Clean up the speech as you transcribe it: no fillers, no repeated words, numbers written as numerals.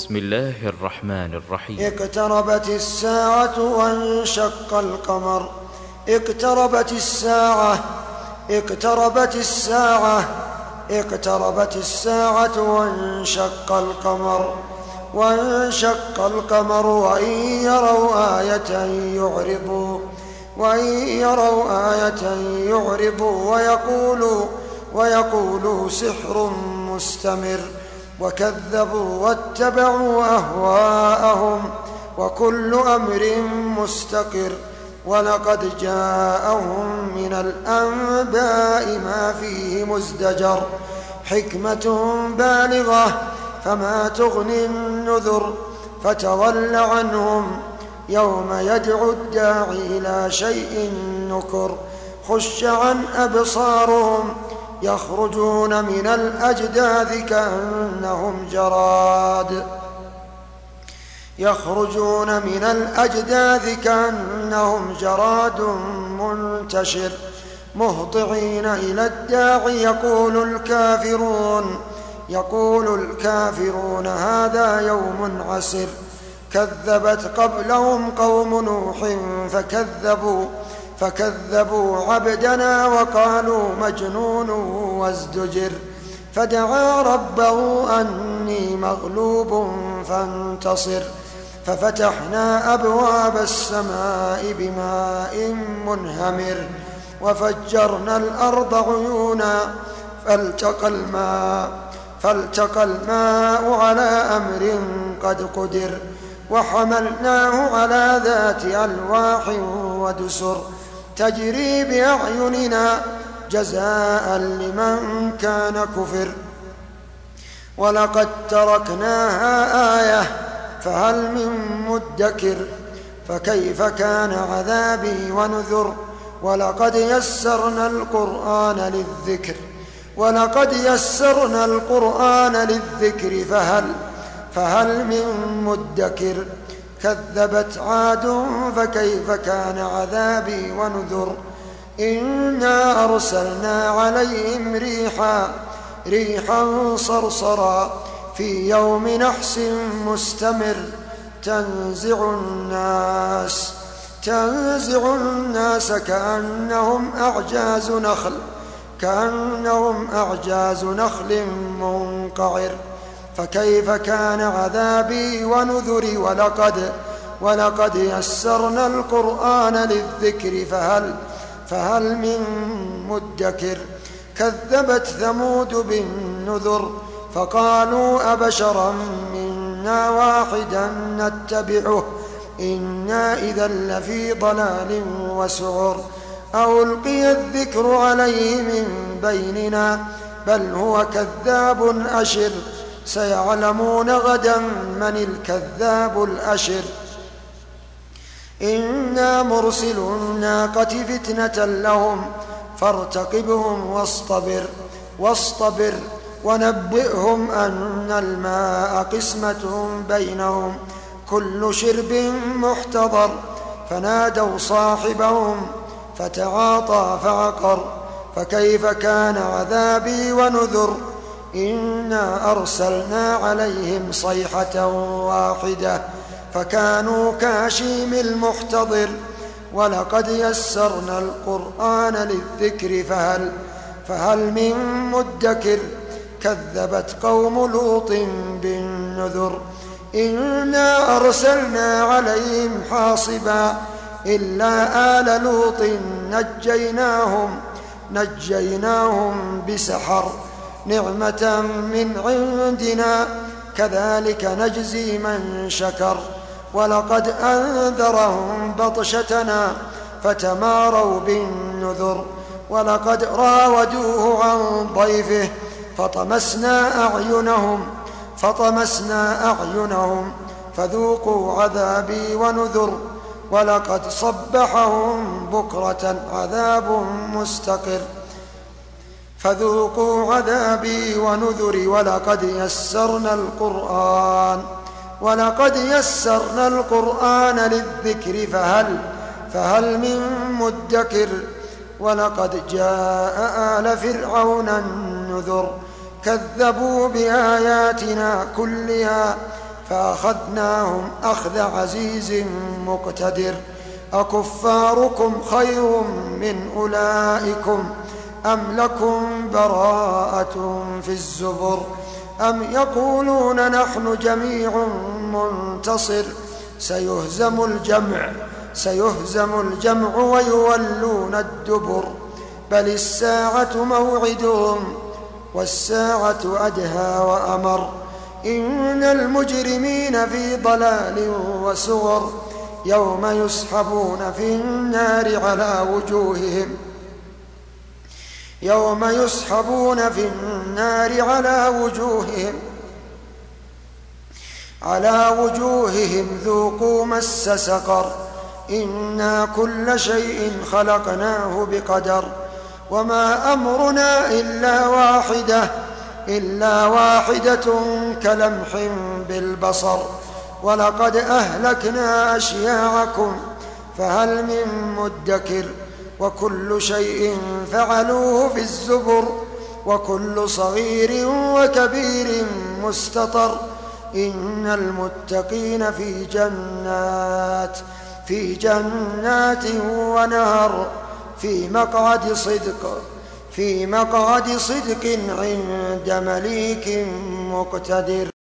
بسم الله الرحمن الرحيم. اقتربت الساعة وانشق القمر. اقتربت الساعة، اقتربت الساعة، اقتربت الساعة وانشق القمر، وانشق القمر وإن يروا آية يعرضوا، وإن يروا آية يعرضوا ويقولوا سحر مستمر، وكذبوا واتبعوا أهواءهم وكل أمر مستقر. ولقد جاءهم من الأنباء ما فيه مزدجر، حكمة بالغة فما تغني النذر. فتول عنهم يوم يدعو الداعي إلى شيء نكر. خش عن أبصارهم يخرجون من الأجداث كأنهم جراد، يخرجون من الأجداث كأنهم جراد منتشر. مهطعين إلى الداعي يقول الكافرون هذا يوم عسر. كذبت قبلهم قوم نوح فكذبوا عبدنا وقالوا مجنون وازدجر. فدعا ربه أني مغلوب فانتصر. ففتحنا أبواب السماء بماء منهمر، وفجرنا الأرض عيونا فالتقى الماء على أمر قد قدر. وحملناه على ذات ألواح ودسر تجري بأعيننا جزاء لمن كان كفر. ولقد تركناها آية فهل من مدكر. فكيف كان عذابي ونذر. ولقد يسرنا القرآن للذكر فهل من مدكر. كذبت عاد فكيف كان عذابي ونذر. إنا أرسلنا عليهم ريحا صرصرا في يوم نحس مستمر. تنزع الناس كأنهم أعجاز نخل منقعر. فكيف كان عذابي ونذري. ولقد يسرنا القرآن للذكر فهل من مدكر. كذبت ثمود بالنذر فقالوا أبشرا منا واحدا نتبعه إنا إذا لفي ضلال وسعر. أو ألقي الذكر عليه من بيننا بل هو كذاب أشر. سيعلمون غدا من الكذاب الأشر. إنا مرسل الناقة فتنة لهم فارتقبهم واصطبر ونبئهم أن الماء قسمة بينهم كل شرب محتضر. فنادوا صاحبهم فتعاطى فعقر. فكيف كان عذابي ونذر. إنا أرسلنا عليهم صيحة واحدة فكانوا كهشيم المحتضر. ولقد يسرنا القرآن للذكر فهل من مدكر. كذبت قوم لوط بالنذر. إنا أرسلنا عليهم حاصبا إلا آل لوط نجيناهم بسحر نعمة من عندنا كذلك نجزي من شكر. ولقد أنذرهم بطشتنا فتماروا بالنذر. ولقد راودوه عن ضيفه فطمسنا أعينهم فذوقوا عذابي ونذر. ولقد صبحهم بكرة عذاب مستقر. فذوقوا عذابي ونذري. ولقد يسرنا القرآن للذكر فهل من مدكر. ولقد جاء آل فرعون النذر. كذبوا بآياتنا كلها فأخذناهم أخذ عزيز مقتدر أكفاركم خير من أولئكم أم لكم براءة في الزبر أم يقولون نحن جميع منتصر سيهزم الجمع ويولون الدبر بل الساعة موعدهم والساعة أدهى وأمر إن المجرمين في ضلال وسعر يوم يسحبون في النار على وجوههم ذوقوا مس سقر إنا كل شيء خلقناه بقدر وما أمرنا إلا واحدة كلمح بالبصر ولقد أهلكنا أشياعكم فهل من مدكر وكل شيء فعلوه في الزبر وكل صغير وكبير مستطر إن المتقين في جنات ونهر في مقعد صدق عند مليك مقتدر.